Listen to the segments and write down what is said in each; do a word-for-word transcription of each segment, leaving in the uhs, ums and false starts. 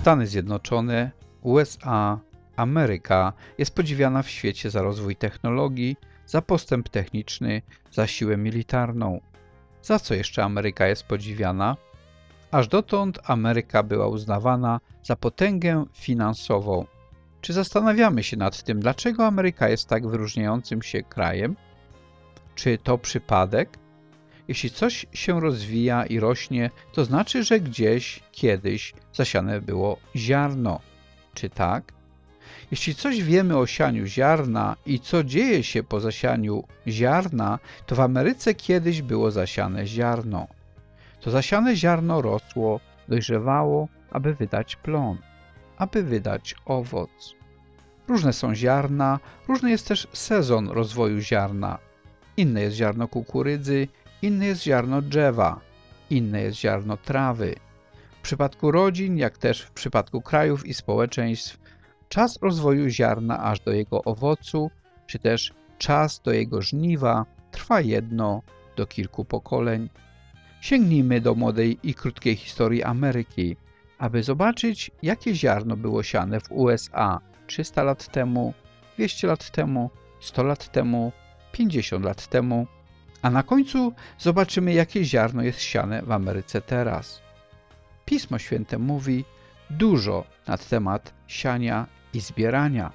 Stany Zjednoczone, U S A, Ameryka jest podziwiana w świecie za rozwój technologii, za postęp techniczny, za siłę militarną. Za co jeszcze Ameryka jest podziwiana? Aż dotąd Ameryka była uznawana za potęgę finansową. Czy zastanawiamy się nad tym, dlaczego Ameryka jest tak wyróżniającym się krajem? Czy to przypadek? Jeśli coś się rozwija i rośnie, to znaczy, że gdzieś, kiedyś zasiane było ziarno. Czy tak? Jeśli coś wiemy o sianiu ziarna i co dzieje się po zasianiu ziarna, to w Ameryce kiedyś było zasiane ziarno. To zasiane ziarno rosło, dojrzewało, aby wydać plon, aby wydać owoc. Różne są ziarna, różny jest też sezon rozwoju ziarna. Inne jest ziarno kukurydzy, inne jest ziarno drzewa, inne jest ziarno trawy. W przypadku rodzin, jak też w przypadku krajów i społeczeństw, czas rozwoju ziarna aż do jego owocu, czy też czas do jego żniwa trwa jedno do kilku pokoleń. Sięgnijmy do młodej i krótkiej historii Ameryki, aby zobaczyć, jakie ziarno było siane w U S A trzysta lat temu, dwieście lat temu, sto lat temu, pięćdziesiąt lat temu, a na końcu zobaczymy, jakie ziarno jest siane w Ameryce teraz. Pismo Święte mówi dużo na temat siania i zbierania.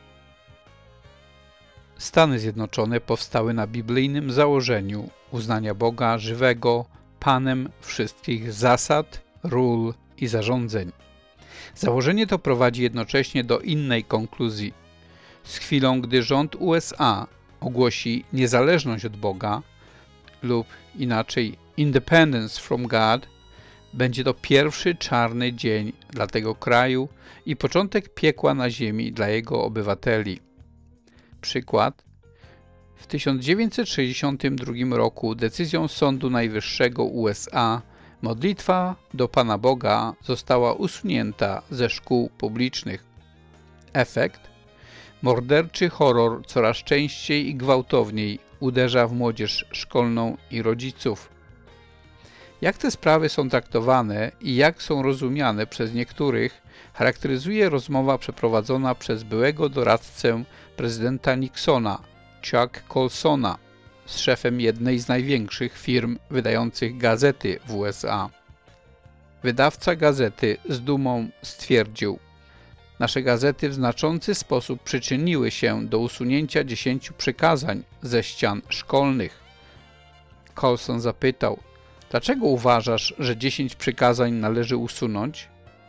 Stany Zjednoczone powstały na biblijnym założeniu uznania Boga żywego Panem wszystkich zasad, ról i zarządzeń. Założenie to prowadzi jednocześnie do innej konkluzji. Z chwilą, gdy rząd U S A ogłosi niezależność od Boga lub inaczej independence from God, będzie to pierwszy czarny dzień dla tego kraju i początek piekła na ziemi dla jego obywateli. Przykład. W tysiąc dziewięćset sześćdziesiątym drugim roku decyzją Sądu Najwyższego U S A modlitwa do Pana Boga została usunięta ze szkół publicznych. Efekt? Morderczy horror coraz częściej i gwałtowniej uderza w młodzież szkolną i rodziców. Jak te sprawy są traktowane i jak są rozumiane przez niektórych, charakteryzuje rozmowa przeprowadzona przez byłego doradcę prezydenta Nixona, Chuck Colsona, z szefem jednej z największych firm wydających gazety w U S A. Wydawca gazety z dumą stwierdził: nasze gazety w znaczący sposób przyczyniły się do usunięcia dziesięciu przykazań ze ścian szkolnych. Colson zapytał: dlaczego uważasz, że dziesięć przykazań należy usunąć?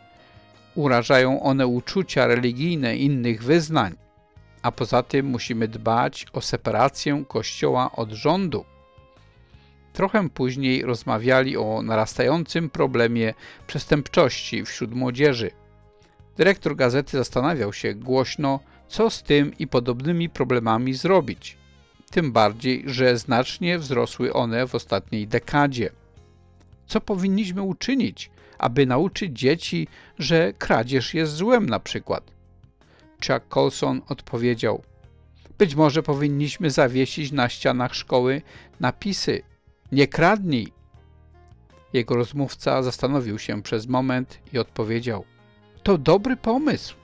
Urażają one uczucia religijne innych wyznań, a poza tym musimy dbać o separację Kościoła od rządu. Trochę później rozmawiali o narastającym problemie przestępczości wśród młodzieży. Dyrektor gazety zastanawiał się głośno, co z tym i podobnymi problemami zrobić. Tym bardziej, że znacznie wzrosły one w ostatniej dekadzie. Co powinniśmy uczynić, aby nauczyć dzieci, że kradzież jest złem na przykład? Chuck Colson odpowiedział: być może powinniśmy zawiesić na ścianach szkoły napisy: nie kradnij. Jego rozmówca zastanowił się przez moment i odpowiedział: to dobry pomysł.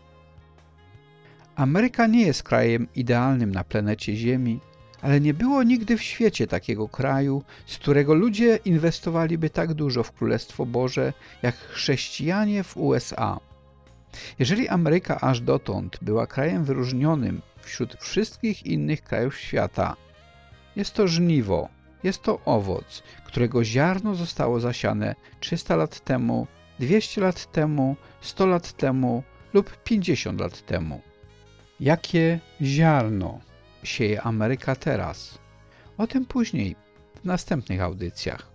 Ameryka nie jest krajem idealnym na planecie Ziemi, ale nie było nigdy w świecie takiego kraju, z którego ludzie inwestowaliby tak dużo w Królestwo Boże, jak chrześcijanie w U S A. Jeżeli Ameryka aż dotąd była krajem wyróżnionym wśród wszystkich innych krajów świata, jest to żniwo, jest to owoc, którego ziarno zostało zasiane trzysta lat temu, dwieście lat temu, sto lat temu lub pięćdziesiąt lat temu. Jakie ziarno sieje Ameryka teraz? O tym później, w następnych audycjach.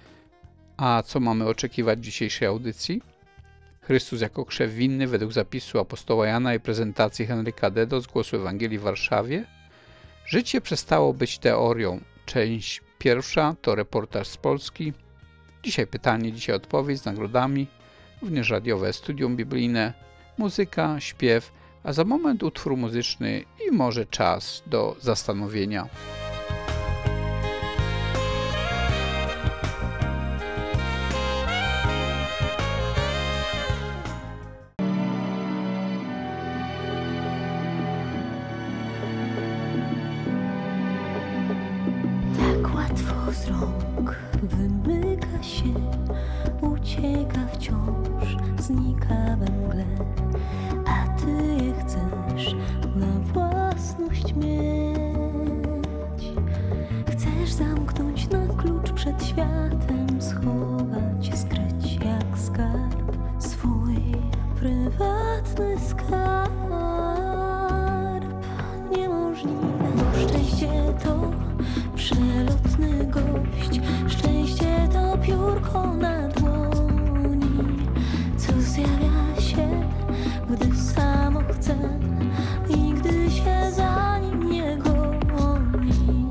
A co mamy oczekiwać w dzisiejszej audycji? Chrystus jako krzew winny według zapisu apostoła Jana i prezentacji Henryka Dedo z Głosu Ewangelii w Warszawie. Życie przestało być teorią. Część pierwsza to reportaż z Polski. Dzisiaj pytanie, dzisiaj odpowiedź z nagrodami. Również radiowe studium biblijne, muzyka, śpiew, a za moment utwór muzyczny i może czas do zastanowienia. z rąk wymyka się, ucieka wciąż, znika we mgle, a ty je chcesz na własność mieć. Chcesz zamknąć na klucz przed światem, schować, skryć jak skarb, swój prywatny skarb. Niemożliwe, bo szczęście to przelotny gość, szczęście to piórko na dłoni, co zjawia się, gdy samo chce i gdy się za nim nie goni.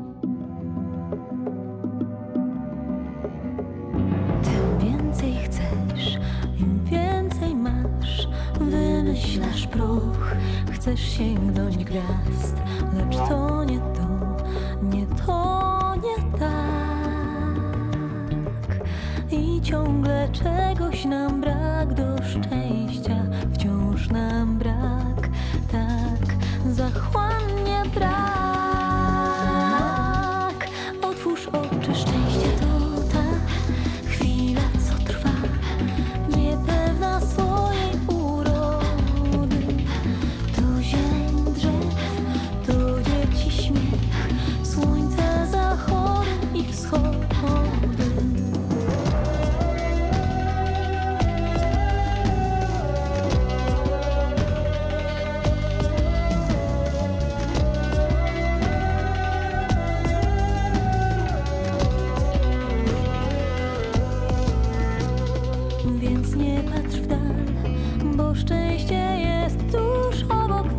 Tym więcej chcesz, im więcej masz, wymyślasz proch, chcesz sięgnąć gwiazd, lecz to nie to, nie to, nie tak. I ciągle czegoś nam brak, do szczęścia wciąż nam brak, tak zachłannie brak. Otwórz oczy, szczęście to ta chwila, co trwa, niepewna swojej urody. To zieleń drzew, to dzieci śmiech, słońce zachody i wschody. Więc nie patrz w dal, bo szczęście jest tuż obok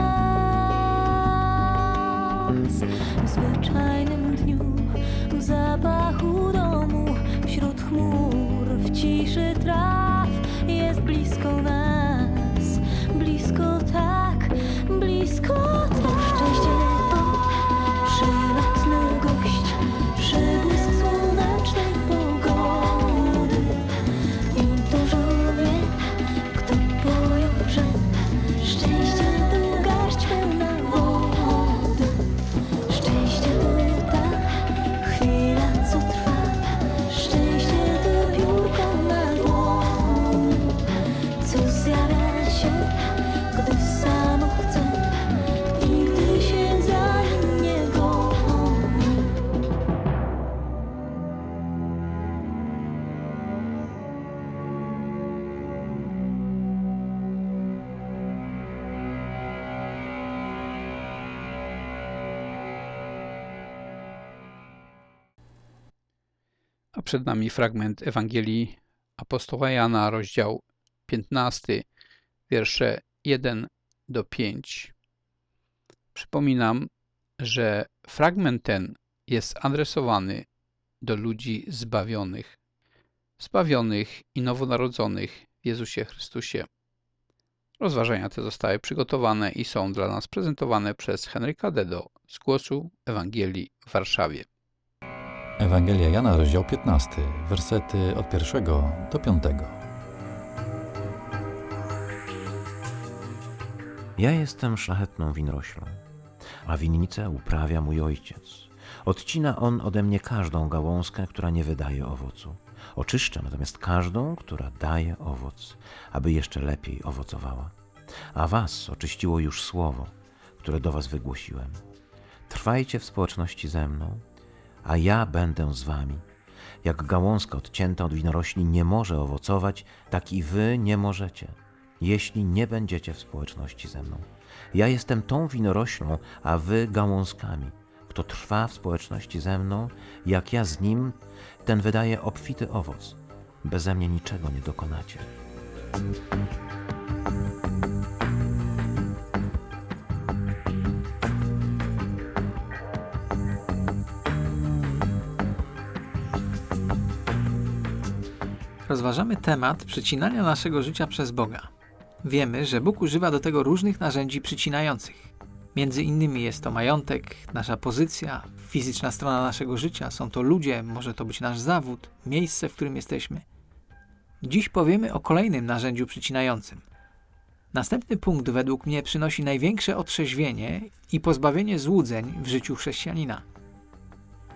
nas. W zwyczajnym dniu, w zapachu domu, wśród chmur, w ciszy traw, jest blisko nas, blisko tak, blisko tak. Szczęście to przelotny gość, przybłysk słonecznej pogody. I dużo wie, kto pojąże, szczęście to garść pełna wody. Szczęście to ta chwila, co trwa, szczęście to piórko na dłoni, co zjawia się, gdy samo chce i gdy się za nim nie goni. A przed nami fragment Ewangelii apostoła Jana, rozdział piętnasty, wiersze jeden do pięciu. Przypominam, że fragment ten jest adresowany do ludzi zbawionych, zbawionych i nowonarodzonych w Jezusie Chrystusie. Rozważania te zostały przygotowane i są dla nas prezentowane przez Henryka Dedo z Głosu Ewangelii w Warszawie. Ewangelia Jana, rozdział piętnasty, wersety od pierwszego do piątego. Ja jestem szlachetną winoroślą, a winnicę uprawia mój ojciec. Odcina on ode mnie każdą gałązkę, która nie wydaje owocu. Oczyszcza natomiast każdą, która daje owoc, aby jeszcze lepiej owocowała. A was oczyściło już słowo, które do was wygłosiłem. Trwajcie w społeczności ze mną, a ja będę z wami. Jak gałązka odcięta od winorośli nie może owocować, tak i wy nie możecie, jeśli nie będziecie w społeczności ze mną. Ja jestem tą winoroślą, a wy gałązkami. Kto trwa w społeczności ze mną, jak ja z nim, ten wydaje obfity owoc. Beze mnie niczego nie dokonacie. Rozważamy temat przycinania naszego życia przez Boga. Wiemy, że Bóg używa do tego różnych narzędzi przycinających. Między innymi jest to majątek, nasza pozycja, fizyczna strona naszego życia, są to ludzie, może to być nasz zawód, miejsce, w którym jesteśmy. Dziś powiemy o kolejnym narzędziu przycinającym. Następny punkt według mnie przynosi największe otrzeźwienie i pozbawienie złudzeń w życiu chrześcijanina.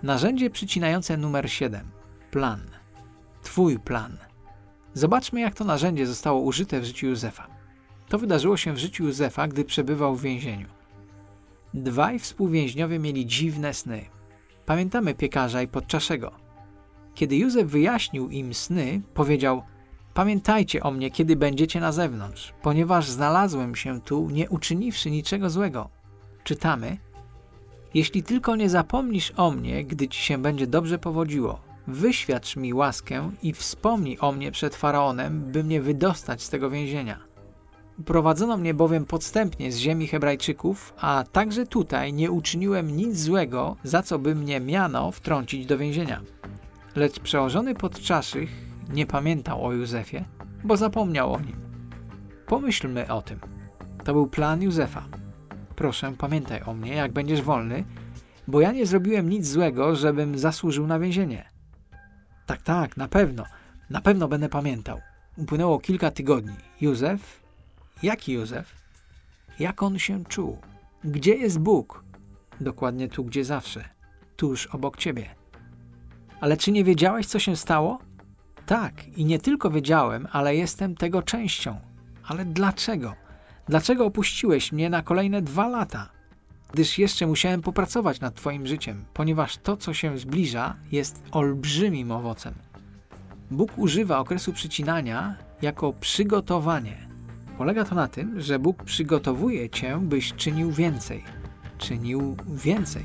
Narzędzie przycinające numer siedem. Plan. Twój plan. Zobaczmy, jak to narzędzie zostało użyte w życiu Józefa. To wydarzyło się w życiu Józefa, gdy przebywał w więzieniu. Dwaj współwięźniowie mieli dziwne sny. Pamiętamy piekarza i podczaszego. Kiedy Józef wyjaśnił im sny, powiedział: pamiętajcie o mnie, kiedy będziecie na zewnątrz, ponieważ znalazłem się tu, nie uczyniwszy niczego złego. Czytamy: jeśli tylko nie zapomnisz o mnie, gdy ci się będzie dobrze powodziło, wyświadcz mi łaskę i wspomnij o mnie przed Faraonem, by mnie wydostać z tego więzienia. Uprowadzono mnie bowiem podstępnie z ziemi Hebrajczyków, a także tutaj nie uczyniłem nic złego, za co by mnie miano wtrącić do więzienia. Lecz przełożony podczaszych nie pamiętał o Józefie, bo zapomniał o nim. Pomyślmy o tym. To był plan Józefa. Proszę, pamiętaj o mnie, jak będziesz wolny, bo ja nie zrobiłem nic złego, żebym zasłużył na więzienie. Tak, tak, na pewno, na pewno będę pamiętał. Upłynęło kilka tygodni. Józef? Jaki Józef? Jak on się czuł? Gdzie jest Bóg? Dokładnie tu, gdzie zawsze. Tuż obok ciebie. Ale czy nie wiedziałeś, co się stało? Tak, i nie tylko wiedziałem, ale jestem tego częścią. Ale dlaczego? Dlaczego opuściłeś mnie na kolejne dwa lata? Gdyż jeszcze musiałem popracować nad twoim życiem, ponieważ to, co się zbliża, jest olbrzymim owocem. Bóg używa okresu przycinania jako przygotowanie. Polega to na tym, że Bóg przygotowuje cię, byś czynił więcej. Czynił więcej.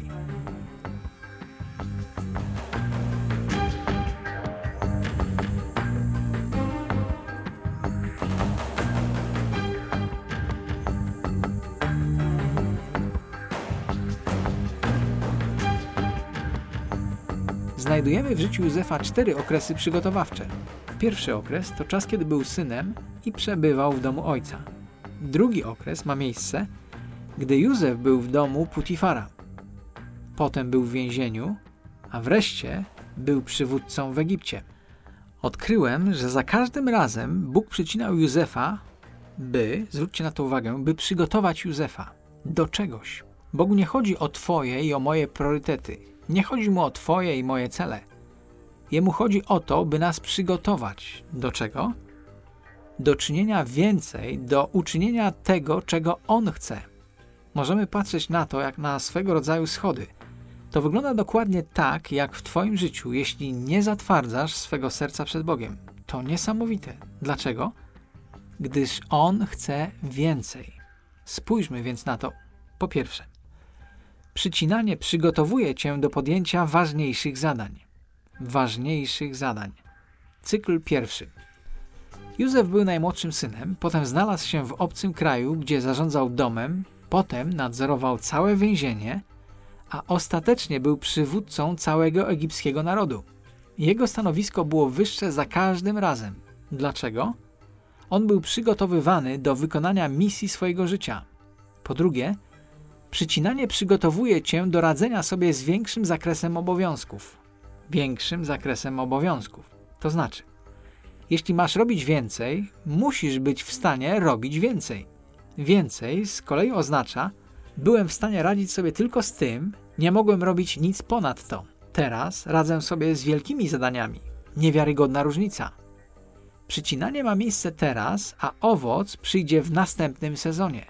Znajdujemy w życiu Józefa cztery okresy przygotowawcze. Pierwszy okres to czas, kiedy był synem i przebywał w domu ojca. Drugi okres ma miejsce, gdy Józef był w domu Putifara. Potem był w więzieniu, a wreszcie był przywódcą w Egipcie. Odkryłem, że za każdym razem Bóg przycinał Józefa, by, zwróćcie na to uwagę, by przygotować Józefa do czegoś. Bogu nie chodzi o twoje i o moje priorytety. Nie chodzi mu o twoje i moje cele. Jemu chodzi o to, by nas przygotować. Do czego? Do czynienia więcej, do uczynienia tego, czego On chce. Możemy patrzeć na to, jak na swego rodzaju schody. To wygląda dokładnie tak, jak w twoim życiu, jeśli nie zatwardzasz swego serca przed Bogiem. To niesamowite. Dlaczego? Gdyż On chce więcej. Spójrzmy więc na to. Po pierwsze, przycinanie przygotowuje cię do podjęcia ważniejszych zadań. Ważniejszych zadań. Cykl pierwszy. Józef był najmłodszym synem, potem znalazł się w obcym kraju, gdzie zarządzał domem, potem nadzorował całe więzienie, a ostatecznie był przywódcą całego egipskiego narodu. Jego stanowisko było wyższe za każdym razem. Dlaczego? On był przygotowywany do wykonania misji swojego życia. Po drugie, przycinanie przygotowuje cię do radzenia sobie z większym zakresem obowiązków. Większym zakresem obowiązków. To znaczy, jeśli masz robić więcej, musisz być w stanie robić więcej. Więcej z kolei oznacza, byłem w stanie radzić sobie tylko z tym, nie mogłem robić nic ponad to. Teraz radzę sobie z wielkimi zadaniami. Niewiarygodna różnica. Przycinanie ma miejsce teraz, a owoc przyjdzie w następnym sezonie.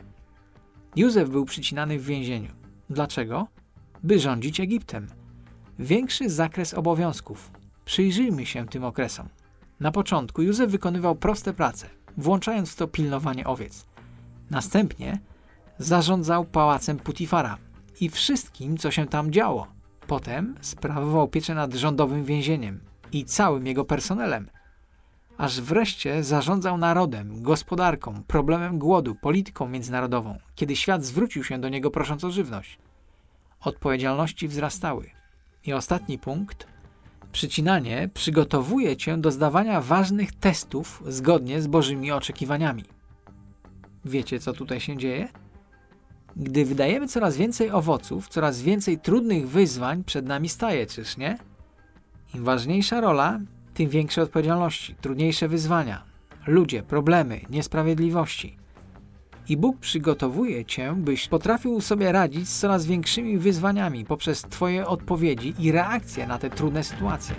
Józef był przycinany w więzieniu. Dlaczego? By rządzić Egiptem. Większy zakres obowiązków. Przyjrzyjmy się tym okresom. Na początku Józef wykonywał proste prace, włączając w to pilnowanie owiec. Następnie zarządzał pałacem Putifara i wszystkim, co się tam działo. Potem sprawował pieczę nad rządowym więzieniem i całym jego personelem. Aż wreszcie zarządzał narodem, gospodarką, problemem głodu, polityką międzynarodową, kiedy świat zwrócił się do niego prosząc o żywność. Odpowiedzialności wzrastały. I ostatni punkt. Przycinanie przygotowuje cię do zdawania ważnych testów zgodnie z Bożymi oczekiwaniami. Wiecie, co tutaj się dzieje? Gdy wydajemy coraz więcej owoców, coraz więcej trudnych wyzwań przed nami staje, czyż nie? Im ważniejsza rola, tym większe odpowiedzialności, trudniejsze wyzwania, ludzie, problemy, niesprawiedliwości. I Bóg przygotowuje cię, byś potrafił sobie radzić z coraz większymi wyzwaniami poprzez twoje odpowiedzi i reakcje na te trudne sytuacje.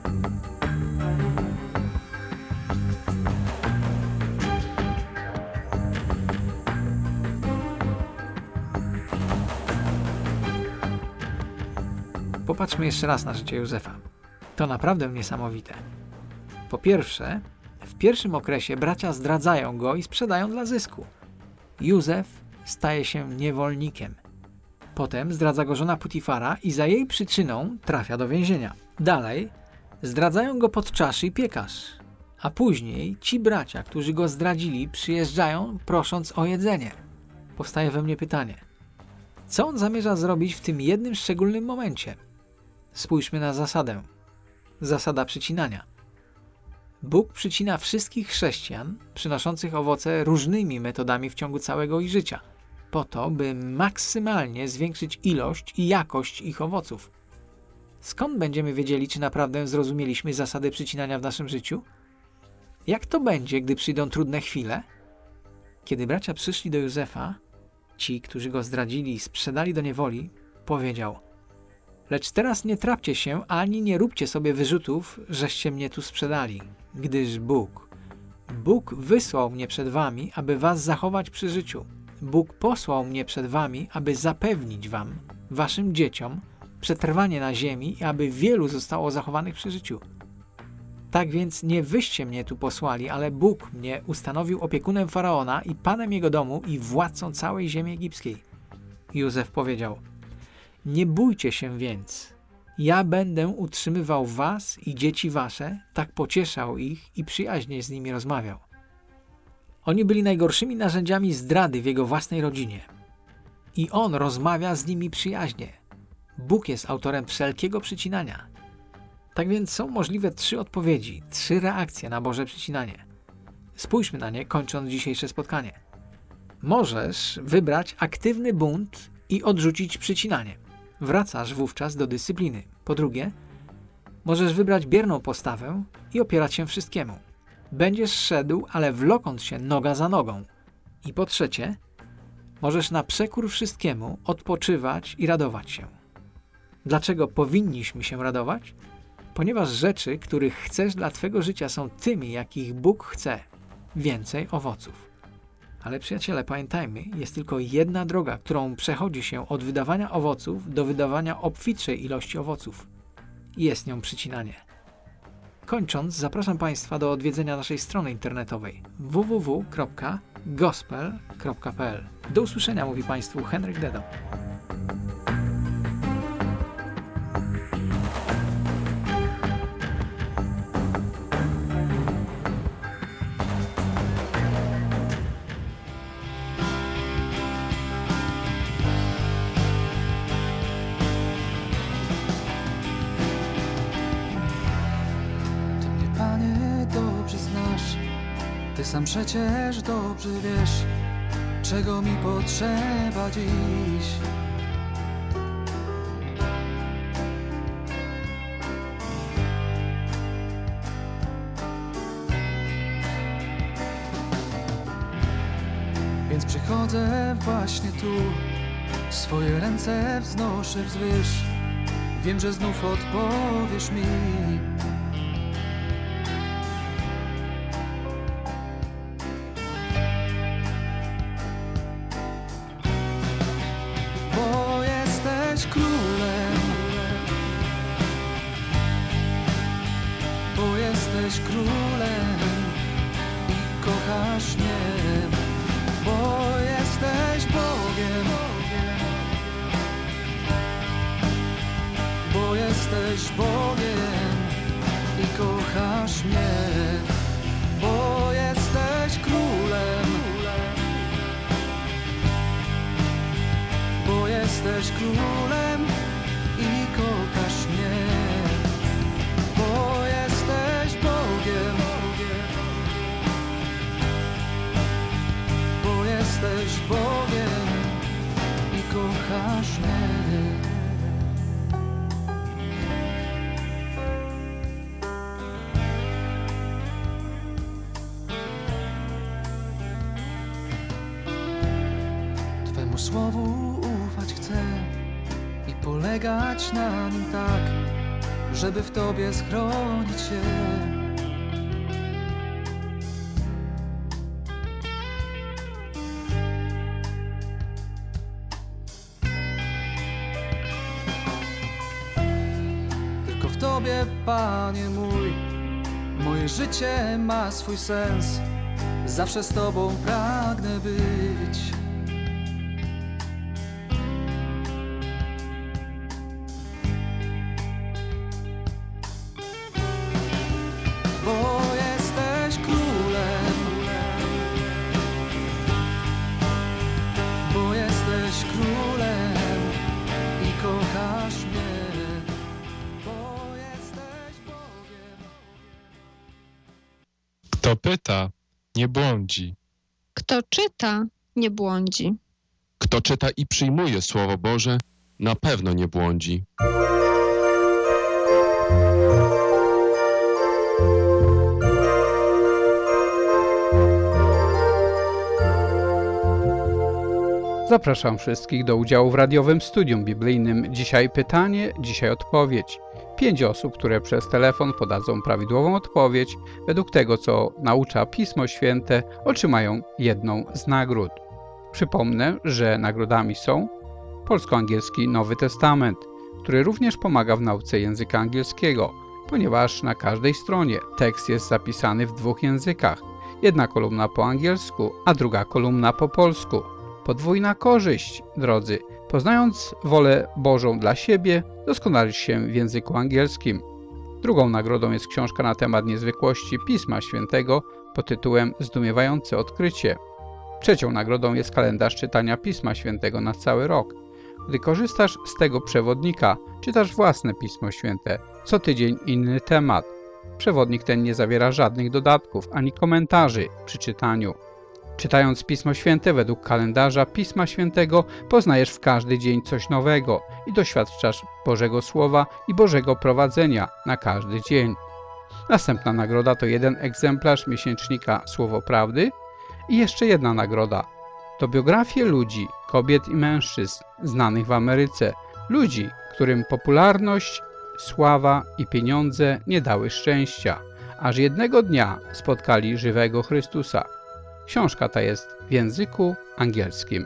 Popatrzmy jeszcze raz na życie Józefa. To naprawdę niesamowite. Po pierwsze, w pierwszym okresie bracia zdradzają go i sprzedają dla zysku. Józef staje się niewolnikiem. Potem zdradza go żona Putifara i za jej przyczyną trafia do więzienia. Dalej zdradzają go podczas i piekarz. A później ci bracia, którzy go zdradzili, przyjeżdżają prosząc o jedzenie. Powstaje we mnie pytanie. Co on zamierza zrobić w tym jednym szczególnym momencie? Spójrzmy na zasadę. Zasada przycinania. Bóg przycina wszystkich chrześcijan przynoszących owoce różnymi metodami w ciągu całego ich życia, po to, by maksymalnie zwiększyć ilość i jakość ich owoców. Skąd będziemy wiedzieli, czy naprawdę zrozumieliśmy zasady przycinania w naszym życiu? Jak to będzie, gdy przyjdą trudne chwile? Kiedy bracia przyszli do Józefa, ci, którzy go zdradzili i sprzedali do niewoli, powiedział: lecz teraz nie trapcie się, ani nie róbcie sobie wyrzutów, żeście mnie tu sprzedali, gdyż Bóg, Bóg wysłał mnie przed wami, aby was zachować przy życiu. Bóg posłał mnie przed wami, aby zapewnić wam, waszym dzieciom, przetrwanie na ziemi i aby wielu zostało zachowanych przy życiu. Tak więc nie wyście mnie tu posłali, ale Bóg mnie ustanowił opiekunem Faraona i panem jego domu i władcą całej ziemi egipskiej. Józef powiedział: nie bójcie się więc. Ja będę utrzymywał was i dzieci wasze, tak pocieszał ich i przyjaźnie z nimi rozmawiał. Oni byli najgorszymi narzędziami zdrady w jego własnej rodzinie. I on rozmawia z nimi przyjaźnie. Bóg jest autorem wszelkiego przycinania. Tak więc są możliwe trzy odpowiedzi, trzy reakcje na Boże przycinanie. Spójrzmy na nie, kończąc dzisiejsze spotkanie. Możesz wybrać aktywny bunt i odrzucić przycinanie. Wracasz wówczas do dyscypliny. Po drugie, możesz wybrać bierną postawę i opierać się wszystkiemu. Będziesz szedł, ale wlokąc się noga za nogą. I po trzecie, możesz na przekór wszystkiemu odpoczywać i radować się. Dlaczego powinniśmy się radować? Ponieważ rzeczy, których chcesz dla twego życia, są tymi, jakich Bóg chce. Więcej owoców. Ale przyjaciele, pamiętajmy, jest tylko jedna droga, którą przechodzi się od wydawania owoców do wydawania obfitszej ilości owoców. Jest nią przycinanie. Kończąc, zapraszam Państwa do odwiedzenia naszej strony internetowej w w w kropka gospel kropka p l. Do usłyszenia, mówi Państwu Henryk Dedo. Ty sam przecież dobrze wiesz, czego mi potrzeba dziś. Więc przychodzę właśnie tu, swoje ręce wznoszę wzwyż. Wiem, że znów odpowiesz mi. Jesteś królem i kochasz mnie, bo jesteś Bogiem, bo jesteś Bogiem i kochasz mnie, bo jesteś królem, bo jesteś królem i kochasz mnie. Jesteś Bogiem i kochasz mnie. Twemu słowu ufać chcę i polegać na nim tak, żeby w Tobie schronić się. Tylko w Tobie, Panie mój, moje życie ma swój sens. Zawsze z Tobą pragnę być. Bo jesteś królem, bo jesteś królem i kochasz mnie, bo jesteś Bogiem. Kto pyta, nie błądzi. Kto czyta, nie błądzi. Kto czyta i przyjmuje Słowo Boże, na pewno nie błądzi. Zapraszam wszystkich do udziału w radiowym studium biblijnym. Dzisiaj pytanie, dzisiaj odpowiedź. Pięć osób, które przez telefon podadzą prawidłową odpowiedź według tego, co naucza Pismo Święte, otrzymają jedną z nagród. Przypomnę, że nagrodami są polsko-angielski Nowy Testament, który również pomaga w nauce języka angielskiego, ponieważ na każdej stronie tekst jest zapisany w dwóch językach. Jedna kolumna po angielsku, a druga kolumna po polsku. Podwójna korzyść, drodzy. Poznając wolę Bożą dla siebie, doskonalisz się w języku angielskim. Drugą nagrodą jest książka na temat niezwykłości Pisma Świętego pod tytułem Zdumiewające odkrycie. Trzecią nagrodą jest kalendarz czytania Pisma Świętego na cały rok. Gdy korzystasz z tego przewodnika, czytasz własne Pismo Święte. Co tydzień inny temat. Przewodnik ten nie zawiera żadnych dodatków ani komentarzy przy czytaniu. Czytając Pismo Święte według kalendarza Pisma Świętego, poznajesz w każdy dzień coś nowego i doświadczasz Bożego Słowa i Bożego prowadzenia na każdy dzień. Następna nagroda to jeden egzemplarz miesięcznika Słowo Prawdy i jeszcze jedna nagroda. To biografie ludzi, kobiet i mężczyzn znanych w Ameryce, ludzi, którym popularność, sława i pieniądze nie dały szczęścia, aż jednego dnia spotkali żywego Chrystusa. Książka ta jest w języku angielskim.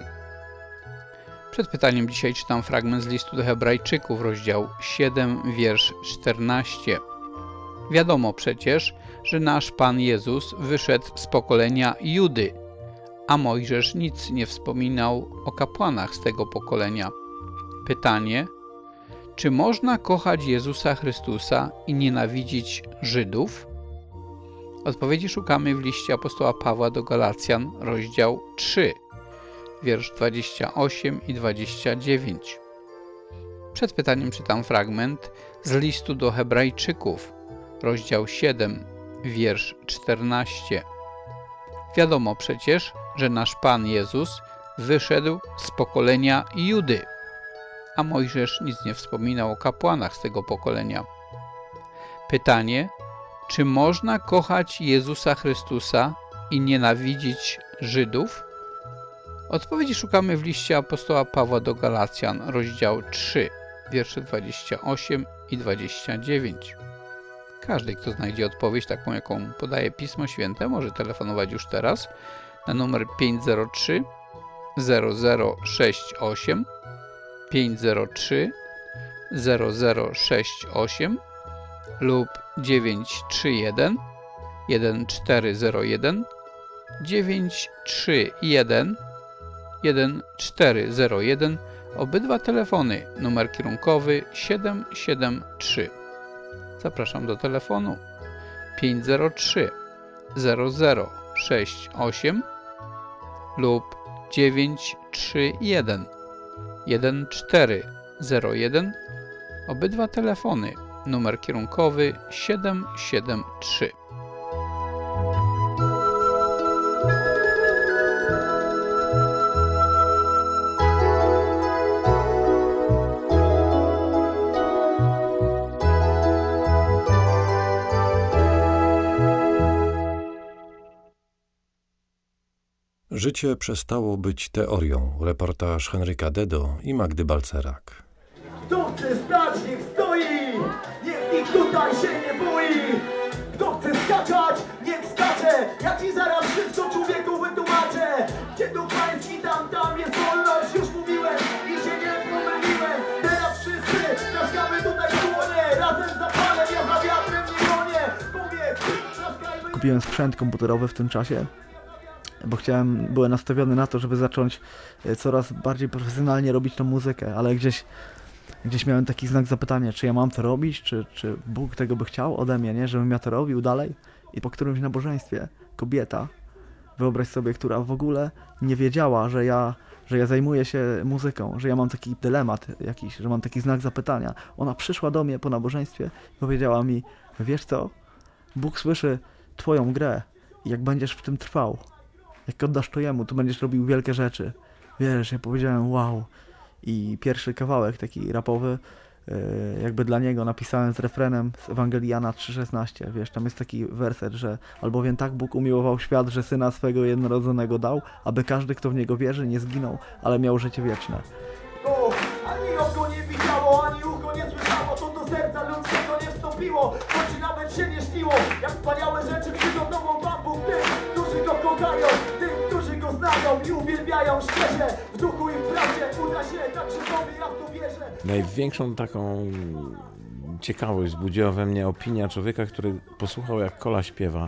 Przed pytaniem dzisiaj czytam fragment z listu do Hebrajczyków, rozdział siedem, wiersz czternaście. Wiadomo przecież, że nasz Pan Jezus wyszedł z pokolenia Judy, a Mojżesz nic nie wspominał o kapłanach z tego pokolenia. Pytanie: czy można kochać Jezusa Chrystusa i nienawidzić Żydów? Odpowiedzi szukamy w liście apostoła Pawła do Galacjan, rozdział trzy, wiersz dwadzieścia osiem i dwadzieścia dziewięć. Przed pytaniem czytam fragment z listu do Hebrajczyków, rozdział siedem, wiersz czternaście. Wiadomo przecież, że nasz Pan Jezus wyszedł z pokolenia Judy, a Mojżesz nic nie wspominał o kapłanach z tego pokolenia. Pytanie: czy można kochać Jezusa Chrystusa i nienawidzić Żydów? Odpowiedzi szukamy w liście apostoła Pawła do Galacjan, rozdział trzy, wiersze dwadzieścia osiem i dwadzieścia dziewięć. Każdy, kto znajdzie odpowiedź taką, jaką podaje Pismo Święte, może telefonować już teraz na numer pięć zero trzy zero zero sześć osiem, pięć zero trzy zero zero sześć osiem lub dziewięć trzy jeden jeden cztery zero jeden, dziewięć trzy jeden jeden cztery zero jeden, obydwa telefony, numer kierunkowy siedem siedem trzy. Zapraszam do telefonu pięć zero trzy zero zero sześć osiem lub dziewięć trzy jeden jeden cztery zero jeden, obydwa telefony, numer kierunkowy siedem siedem trzy. Życie przestało być teorią. Reportaż Henryka Dedo i Magdy Balcerak. Kto chce stać, niech stoi! Niech nikt tutaj się nie boi! Kto chce skakać, niech skacze! Ja ci zaraz wszystko, człowieku, wytłumaczę! Gdzie tu pański, tam, tam jest wolność! Już mówiłem i się nie pomyliłem! Teraz wszyscy trzaskamy tutaj w dłonie! Razem z zapalem, ja za wiatrem nie gonię! Powiedz, trzaskajmy... Kupiłem sprzęt komputerowy w tym czasie, bo chciałem, byłem nastawiony na to, żeby zacząć coraz bardziej profesjonalnie robić tą muzykę, ale gdzieś Gdzieś miałem taki znak zapytania, czy ja mam to robić, czy, czy Bóg tego by chciał ode mnie, nie? Żebym ja to robił dalej. I po którymś nabożeństwie kobieta, wyobraź sobie, która w ogóle nie wiedziała, że ja, że ja zajmuję się muzyką, że ja mam taki dylemat jakiś, że mam taki znak zapytania. Ona przyszła do mnie po nabożeństwie i powiedziała mi, wiesz co, Bóg słyszy twoją grę i jak będziesz w tym trwał, jak oddasz to Jemu, to będziesz robił wielkie rzeczy. Wiesz, ja powiedziałem wow. I pierwszy kawałek taki rapowy, yy, jakby dla niego napisałem z refrenem z Ewangelii Jana trzy szesnaście. Wiesz, tam jest taki werset, że albowiem tak Bóg umiłował świat, że Syna swego jednorodzonego dał, aby każdy, kto w Niego wierzy, nie zginął, ale miał życie wieczne. O, ani oko nie widziało, ani ucho nie słyszało, to do serca ludzkiego nie wstąpiło, choć nawet się nie śniło, jak wspaniałe rzeczy przygotował Pan Bóg tych, którzy Go kochają, tych, którzy Go znają i uwielbiają szczerze, w duchu i w prawdzie, uda się tak żywowi, ja w to wierzę. Największą taką ciekawość zbudziła we mnie opinia człowieka, który posłuchał, jak Kola śpiewa.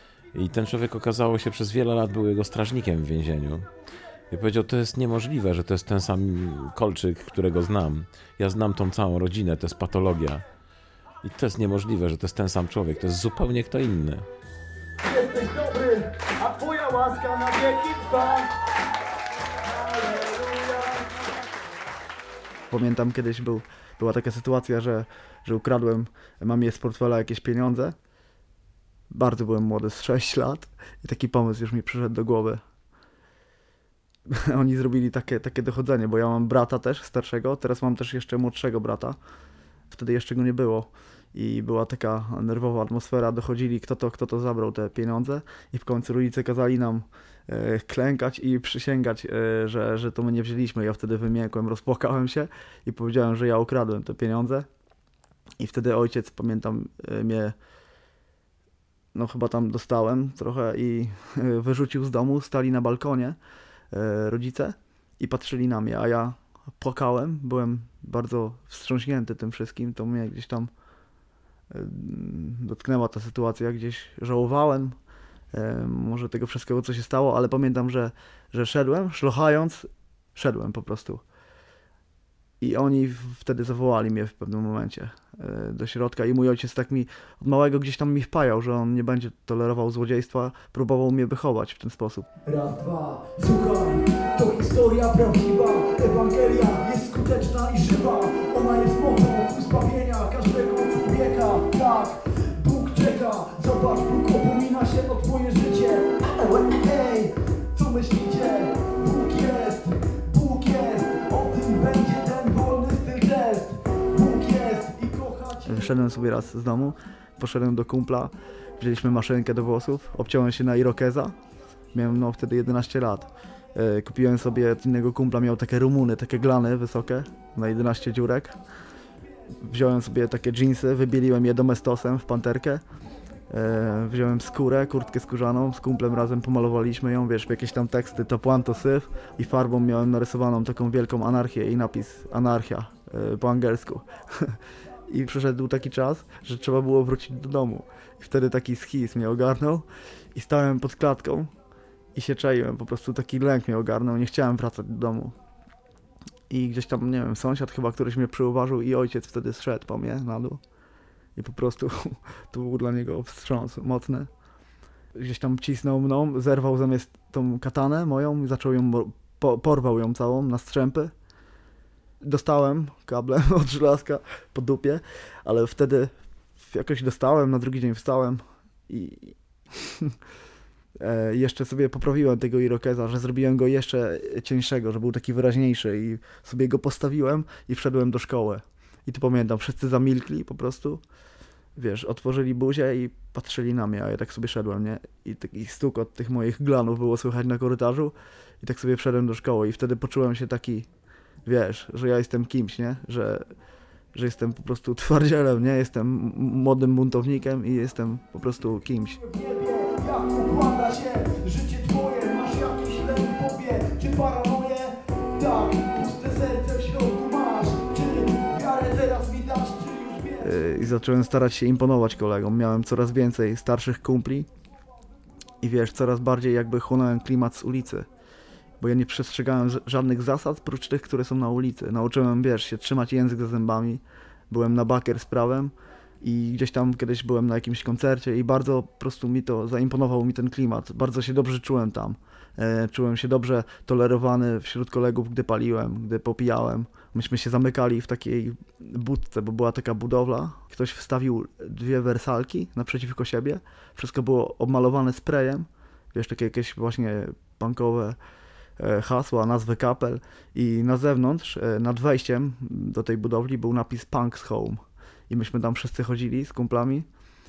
I ten człowiek, okazało się, przez wiele lat był jego strażnikiem w więzieniu. I powiedział, to jest niemożliwe, że to jest ten sam Kolczyk, którego znam. Ja znam tą całą rodzinę, to jest patologia. I to jest niemożliwe, że to jest ten sam człowiek, to jest zupełnie kto inny. Jesteś dobry, a Twoja łaska na wieki trwa. Pamiętam, kiedyś był, była taka sytuacja, że, że ukradłem mamie z portfela jakieś pieniądze. Bardzo byłem młody, z sześć lat i taki pomysł już mi przyszedł do głowy. Oni zrobili takie, takie dochodzenie, bo ja mam brata też starszego, teraz mam też jeszcze młodszego brata. Wtedy jeszcze go nie było i była taka nerwowa atmosfera, dochodzili kto to, kto to zabrał te pieniądze i w końcu rodzice kazali nam e, klękać i przysięgać, e, że, że to my nie wzięliśmy. Ja wtedy wymiękłem, rozpłakałem się i powiedziałem, że ja ukradłem te pieniądze i wtedy ojciec, pamiętam, e, mnie no chyba tam dostałem trochę i e, wyrzucił z domu, stali na balkonie e, rodzice i patrzyli na mnie, a ja płakałem, byłem bardzo wstrząśnięty tym wszystkim, to mnie gdzieś tam dotknęła ta sytuacja, gdzieś żałowałem może tego wszystkiego, co się stało, ale pamiętam, że, że szedłem, szlochając, szedłem po prostu. I oni wtedy zawołali mnie w pewnym momencie do środka i mój ojciec tak mi od małego gdzieś tam mi wpajał, że on nie będzie tolerował złodziejstwa, próbował mnie wychować w ten sposób. Raz, dwa, słuchaj, to historia prawdziwa, Ewangelia jest skuteczna i żywa, ona jest mocą ku zbawienia każdego człowieka, tak, Bóg czeka, zobacz, Bóg upomina się o twoje życie, ej, co myślicie, Bóg jest, Bóg jest, o tym będzie ten wolny styl test, Bóg jest i kochać. Wyszedłem sobie raz z domu, poszedłem do kumpla, wzięliśmy maszynkę do włosów, obciąłem się na irokeza, miałem no wtedy jedenaście lat. Kupiłem sobie od innego kumpla, miał takie rumuny, takie glany wysokie, na jedenaście dziurek. Wziąłem sobie takie dżinsy, wybieliłem je domestosem w panterkę. Wziąłem skórę, kurtkę skórzaną, z kumplem razem pomalowaliśmy ją, wiesz, w jakieś tam teksty, to płan, to syf. I farbą miałem narysowaną taką wielką anarchię i napis anarchia po angielsku. I przyszedł taki czas, że trzeba było wrócić do domu. I wtedy taki schiz mnie ogarnął i stałem pod klatką. I się czaiłem, po prostu taki lęk mnie ogarnął, nie chciałem wracać do domu. I gdzieś tam, nie wiem, sąsiad chyba któryś mnie przyuważył i ojciec wtedy zszedł po mnie na dół. I po prostu to był dla niego wstrząs mocny. Gdzieś tam cisnął mną, zerwał zamiast tą katanę moją i zaczął ją, po, porwał ją całą na strzępy. Dostałem kablem od żelazka po dupie, ale wtedy jakoś dostałem, na drugi dzień wstałem i... jeszcze sobie poprawiłem tego irokeza, że zrobiłem go jeszcze cieńszego, że był taki wyraźniejszy i sobie go postawiłem i wszedłem do szkoły. I tu pamiętam, wszyscy zamilkli po prostu wiesz, otworzyli buzię i patrzyli na mnie, a ja tak sobie szedłem, nie? I taki stuk od tych moich glanów było słychać na korytarzu i tak sobie wszedłem do szkoły i wtedy poczułem się taki, wiesz, że ja jestem kimś, nie? Że, że jestem po prostu twardzielem, nie? Jestem m- młodym buntownikiem i jestem po prostu kimś. W niebie, jak układa się życie twoje, masz jakiś lęk w sobie, czy paranoję? Tak, puste serce w środku masz, czy wiarę teraz mi dasz, czy już wiesz? I zacząłem starać się imponować kolegom. Miałem coraz więcej starszych kumpli i wiesz, coraz bardziej jakby chłonąłem klimat z ulicy. Bo ja nie przestrzegałem ż- żadnych zasad, prócz tych, które są na ulicy. Nauczyłem, wiesz, się trzymać język za zębami. Byłem na bakier z prawem i gdzieś tam kiedyś byłem na jakimś koncercie i bardzo po prostu mi to, zaimponował mi ten klimat. Bardzo się dobrze czułem tam. E, czułem się dobrze tolerowany wśród kolegów, gdy paliłem, gdy popijałem. Myśmy się zamykali w takiej budce, bo była taka budowla. Ktoś wstawił dwie wersalki naprzeciwko siebie. Wszystko było obmalowane sprayem. Wiesz, takie jakieś właśnie punkowe hasła, nazwy kapel i na zewnątrz, nad wejściem do tej budowli był napis Punk's Home i myśmy tam wszyscy chodzili z kumplami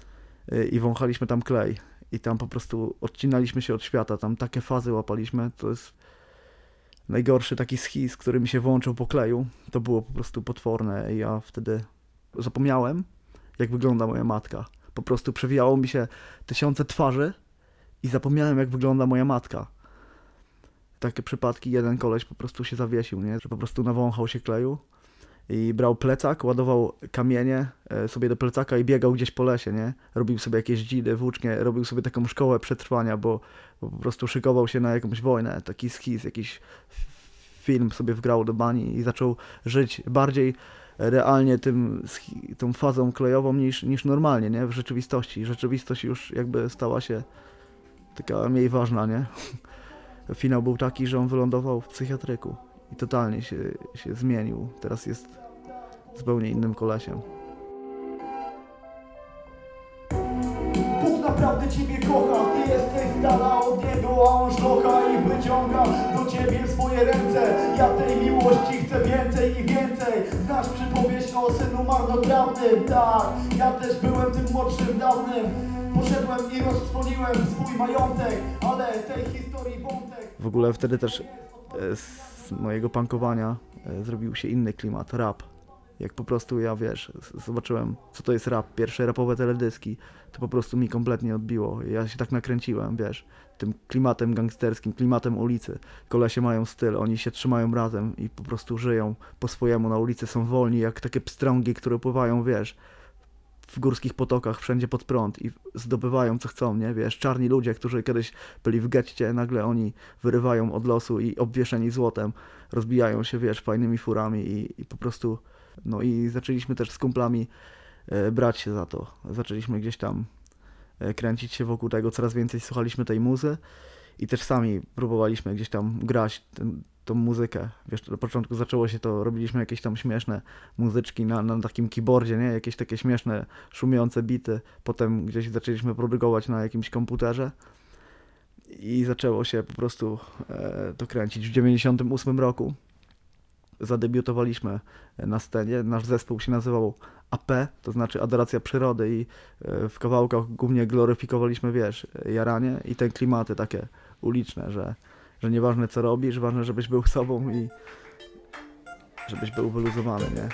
i wąchaliśmy tam klej i tam po prostu odcinaliśmy się od świata, tam takie fazy łapaliśmy, to jest najgorszy taki schiz, który mi się włączył po kleju, to było po prostu potworne i ja wtedy zapomniałem, jak wygląda moja matka, po prostu przewijało mi się tysiące twarzy i zapomniałem, jak wygląda moja matka. Takie przypadki, jeden koleś po prostu się zawiesił, nie? Że po prostu nawąchał się kleju i brał plecak, ładował kamienie sobie do plecaka i biegał gdzieś po lesie, nie? Robił sobie jakieś dzidy, włócznie, robił sobie taką szkołę przetrwania, bo, bo po prostu szykował się na jakąś wojnę, taki schiz, jakiś film sobie wgrał do bani i zaczął żyć bardziej realnie tym, tą fazą klejową niż, niż normalnie, nie? W rzeczywistości. Rzeczywistość już jakby stała się taka mniej ważna, nie? Finał był taki, że on wylądował w psychiatryku i totalnie się, się zmienił. Teraz jest zupełnie innym kolesiem. Bóg naprawdę ciebie kocha, ty jesteś z dala od niego, a on szlocha i wyciąga do ciebie swoje ręce. Ja tej miłości chcę więcej i więcej. Znasz przypowieść o synu marnotrawnym? Tak, ja też byłem tym młodszym dawnym. Poszedłem i roztrwoniłem swój majątek, ale tej historii wątek. W ogóle wtedy też z mojego punkowania zrobił się inny klimat, rap. Jak po prostu ja, wiesz, zobaczyłem, co to jest rap, pierwsze rapowe teledyski, to po prostu mi kompletnie odbiło. Ja się tak nakręciłem, wiesz, tym klimatem gangsterskim, klimatem ulicy. Kolesie mają styl, oni się trzymają razem i po prostu żyją po swojemu na ulicy, są wolni, jak takie pstrągi, które pływają, wiesz, w górskich potokach, wszędzie pod prąd i zdobywają co chcą, nie? Wiesz, czarni ludzie, którzy kiedyś byli w getcie, nagle oni wyrywają od losu i obwieszeni złotem rozbijają się, wiesz, fajnymi furami i, i po prostu, no i zaczęliśmy też z kumplami e, brać się za to. Zaczęliśmy gdzieś tam e, kręcić się wokół tego, coraz więcej słuchaliśmy tej muzy i też sami próbowaliśmy gdzieś tam grać ten, tą muzykę. Wiesz, na początku zaczęło się to, robiliśmy jakieś tam śmieszne muzyczki na, na takim keyboardzie, nie? Jakieś takie śmieszne, szumiące bity. Potem gdzieś zaczęliśmy produkować na jakimś komputerze i zaczęło się po prostu e, to kręcić. W dziewięćdziesiątym ósmym roku zadebiutowaliśmy na scenie. Nasz zespół się nazywał A P, to znaczy Adoracja Przyrody i e, w kawałkach głównie gloryfikowaliśmy, wiesz, jaranie i te klimaty takie uliczne, że że nieważne co robisz, ważne żebyś był sobą i żebyś był wyluzowany, nie?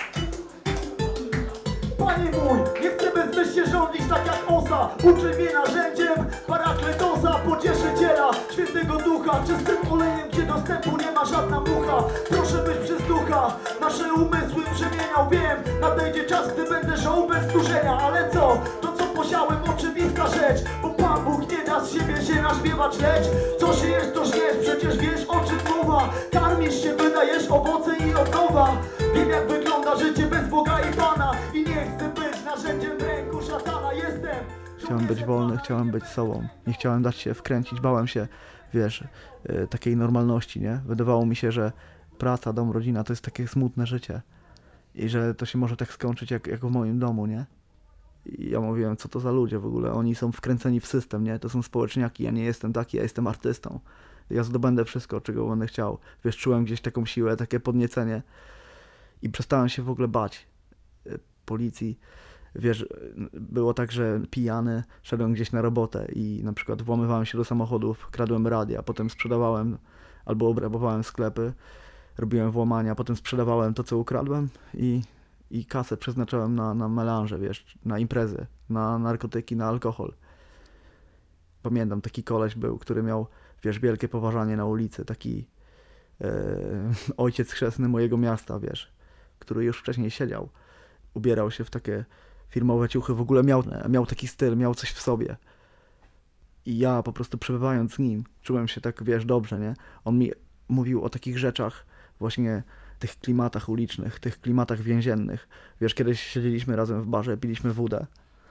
Panie mój, nie chcę bezmyślnie rządzić tak jak osa. Uczy mnie narzędziem Parakletosa, pocieszyciela, świętego ducha. Czystym olejem, gdzie dostępu nie ma żadna mucha. Proszę byś przez ducha nasze umysły przemieniał. Wiem, nadejdzie czas, gdy będę żął bez tużenia. Ale co? To co posiałem, oczywista rzecz. Bo Pan Bóg nie da z siebie się naśpiewać, lecz co się jest, to żniesz, przecież wiesz o czym mowa. Karmisz się, wydajesz owoce i od nowa. Wiem jak wygląda życie bez Boga i Pana. I nie chcę być narzędziem w ręku szatana. Jestem. Chciałem być wolny, chciałem być sobą. Nie chciałem dać się wkręcić, bałem się, wiesz, yy, takiej normalności, nie? Wydawało mi się, że praca, dom, rodzina to jest takie smutne życie. I że to się może tak skończyć jak, jak w moim domu, nie? I ja mówiłem, co to za ludzie w ogóle? Oni są wkręceni w system, nie? To są społeczniaki, ja nie jestem taki, ja jestem artystą. Ja zdobędę wszystko, czego będę chciał. Wiesz, czułem gdzieś taką siłę, takie podniecenie. I przestałem się w ogóle bać policji, Wiesz, było tak, że pijany szedłem gdzieś na robotę i na przykład włamywałem się do samochodów, kradłem radia, potem sprzedawałem albo obrabowałem sklepy, robiłem włamania, potem sprzedawałem to, co ukradłem i, i kasę przeznaczałem na, na melanże, wiesz, na imprezy, na narkotyki, na alkohol. Pamiętam, taki koleś był, który miał, wiesz, wielkie poważanie na ulicy, taki e, ojciec chrzestny mojego miasta, wiesz, który już wcześniej siedział. Ubierał się w takie firmowe ciuchy, w ogóle miał, miał taki styl, miał coś w sobie. I ja po prostu przebywając z nim, czułem się tak, wiesz, dobrze, nie? On mi mówił o takich rzeczach, właśnie tych klimatach ulicznych, tych klimatach więziennych. Wiesz, kiedyś siedzieliśmy razem w barze, piliśmy wódę.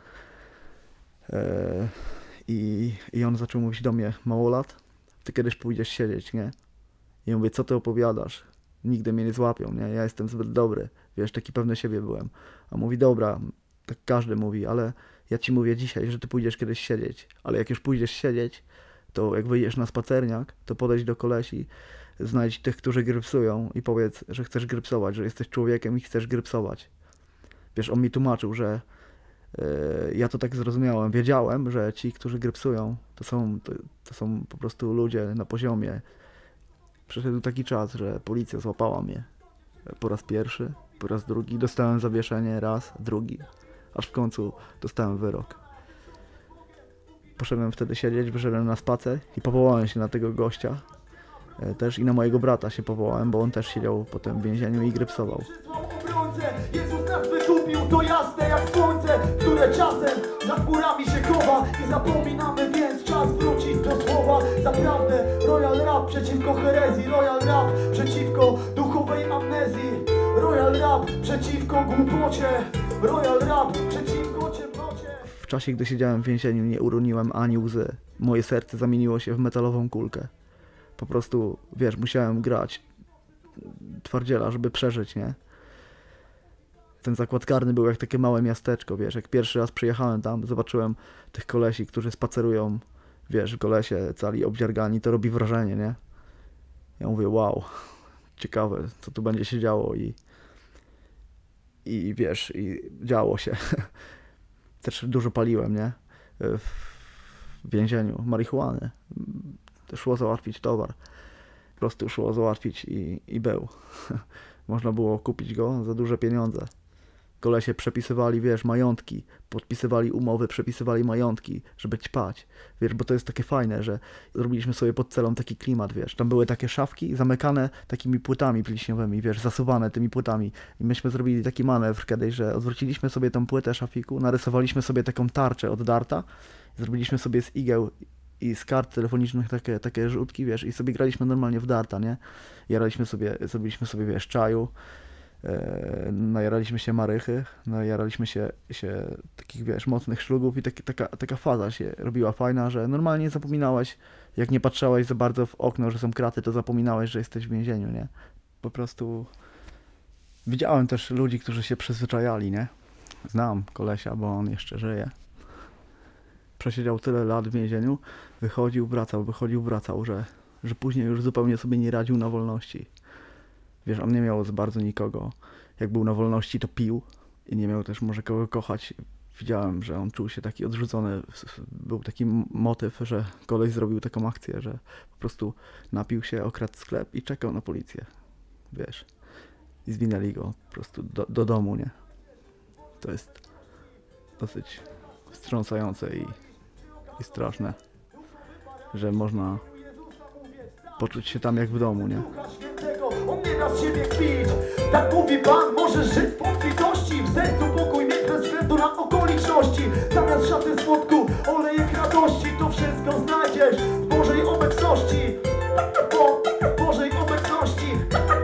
E, i, I on zaczął mówić do mnie, małolat, ty kiedyś pójdziesz siedzieć, nie? I ja mówię, co ty opowiadasz? Nigdy mnie nie złapią, nie? Ja jestem zbyt dobry. Wiesz, taki pewny siebie byłem. A mówi, dobra, tak każdy mówi, ale ja ci mówię dzisiaj, że ty pójdziesz kiedyś siedzieć. Ale jak już pójdziesz siedzieć, to jak wyjdziesz na spacerniak, to podejdź do kolesi, znajdź tych, którzy grypsują i powiedz, że chcesz grypsować, że jesteś człowiekiem i chcesz grypsować. Wiesz, on mi tłumaczył, że yy, ja to tak zrozumiałem. Wiedziałem, że ci, którzy grypsują, to są, to, to są po prostu ludzie na poziomie. Przyszedł taki czas, że policja złapała mnie po raz pierwszy, po raz drugi. Dostałem zawieszenie raz, drugi, aż w końcu dostałem wyrok. Poszedłem wtedy siedzieć, wyszedłem na spacer i powołałem się na tego gościa. Też i na mojego brata się powołałem, bo on też siedział potem w więzieniu i grypsował. Jezus nas wykupił, to jasne jak słońce, które czasem nad murami się chowa. Nie zapominamy, więc czas wrócić do słowa. Zaprawdę Royal Rap przeciwko herezji, Royal Rap przeciwko duchowej amnezji, Royal Rap przeciwko głupocie, Royal Rap przeciwko ciemnocie. W czasie, gdy siedziałem w więzieniu, nie uroniłem ani łzy. Moje serce zamieniło się w metalową kulkę. Po prostu, wiesz, musiałem grać twardziela, żeby przeżyć, nie? Ten zakład karny był jak takie małe miasteczko, wiesz, jak pierwszy raz przyjechałem tam, zobaczyłem tych kolesi, którzy spacerują, wiesz, w golesie, cali obdziergani, to robi wrażenie, nie? Ja mówię, wow, ciekawe, co tu będzie się działo i i wiesz, i działo się. Też dużo paliłem, nie? W więzieniu, marihuany. Szło załatwić towar. Po prostu szło załatwić i, i był. Można było kupić go za duże pieniądze. Kolesie przepisywali, wiesz, majątki, podpisywali umowy, przepisywali majątki, żeby ćpać. Wiesz, bo to jest takie fajne, że zrobiliśmy sobie pod celą taki klimat, wiesz. Tam były takie szafki zamykane takimi płytami pliśniowymi, wiesz, zasuwane tymi płytami. I myśmy zrobili taki manewr kiedyś, że odwróciliśmy sobie tą płytę szafiku, narysowaliśmy sobie taką tarczę od darta, zrobiliśmy sobie z igieł i z kart telefonicznych takie, takie rzutki, wiesz, i sobie graliśmy normalnie w darta, nie? Jaraliśmy sobie, zrobiliśmy sobie, wiesz, czaju, e, najaraliśmy się marychy, najaraliśmy się, się takich, wiesz, mocnych szlugów i taki, taka, taka faza się robiła fajna, że normalnie zapominałeś, jak nie patrzałeś za bardzo w okno, że są kraty, to zapominałeś, że jesteś w więzieniu, nie? Po prostu widziałem też ludzi, którzy się przyzwyczajali, nie? Znam kolesia, bo on jeszcze żyje. Przesiedział tyle lat w więzieniu, wychodził, wracał, wychodził, wracał, że, że później już zupełnie sobie nie radził na wolności. Wiesz, on nie miał za bardzo nikogo. Jak był na wolności, to pił i nie miał też może kogo kochać. Widziałem, że on czuł się taki odrzucony. Był taki motyw, że koleś zrobił taką akcję, że po prostu napił się, okradł sklep i czekał na policję. Wiesz. I zwinęli go po prostu do, do domu, nie? To jest dosyć wstrząsające i, i straszne, że można poczuć się tam jak w domu, nie? On nie da z siebie kpić. Tak mówi Pan, możesz żyć w obfitości, w sercu pokój mieć bez względu na okoliczności. Zamiast szaty smutku, olejek radości, to wszystko znajdziesz w Bożej obecności. Bo w Bożej obecności, tak,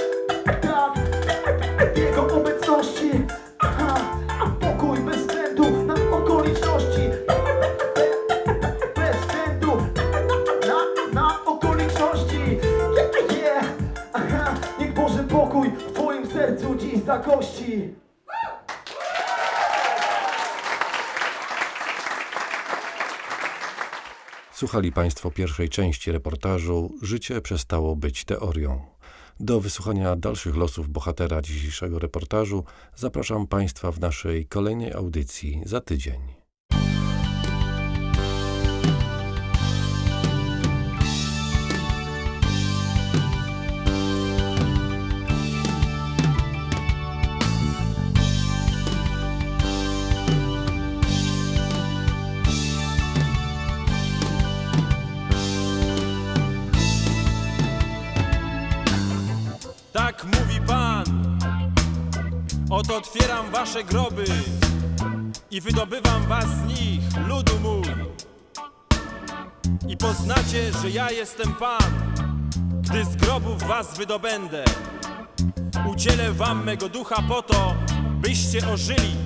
tak, w Jego obecności. Aha, a pokój bez względu na okoliczności. Bez względu na, na okoliczności. Yeah, yeah. Aha, niech Boży pokój w Twoim sercu dziś zagości. Słuchali Państwo pierwszej części reportażu Życie przestało być teorią. Do wysłuchania dalszych losów bohatera dzisiejszego reportażu zapraszam Państwa w naszej kolejnej audycji za tydzień. Tak mówi Pan, oto otwieram wasze groby i wydobywam was z nich, ludu mój. I poznacie, że ja jestem Pan, gdy z grobów was wydobędę. Udzielę wam mego ducha po to, byście ożyli.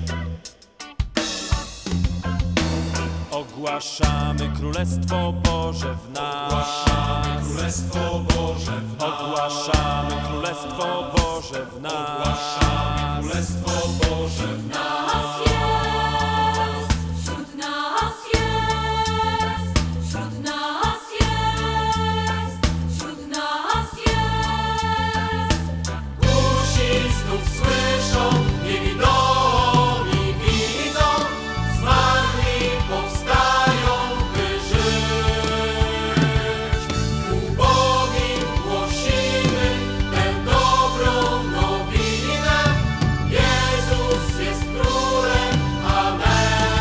Ogłaszamy Królestwo Boże w nas. Ogłaszamy Królestwo Boże w nas. Ogłaszamy Królestwo Boże w nas. Ogłaszamy Królestwo Boże w nas. Jest, wśród nas jest, wśród nas jest, wśród nas jest. Usi znów słyszą, niewidomi widzą, zmarli powstają, by żyć. Ubogim głosimy tę dobrą nowinę. Jezus jest Królem. Amen.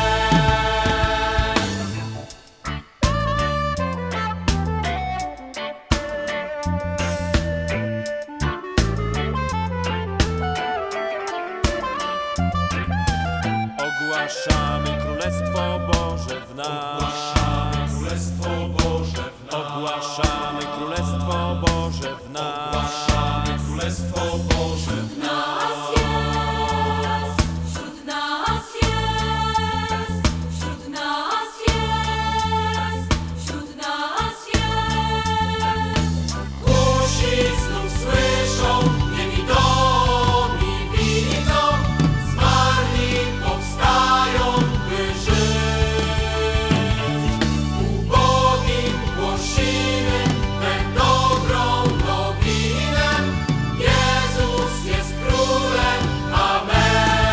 Ogłaszamy Królestwo Boże w nas. Ogłaszamy Królestwo Boże w nas. Ogłaszamy Królestwo Boże w nas. Ogłaszamy Królestwo Boże w nas. Jest, wśród nas jest, wśród nas jest, wśród nas jest. Usi znów słyszą, niewidomi widzą, zmarli powstają, by żyć. Ubogim głosimy tę dobrą nowinę. Jezus jest Królem. Amen.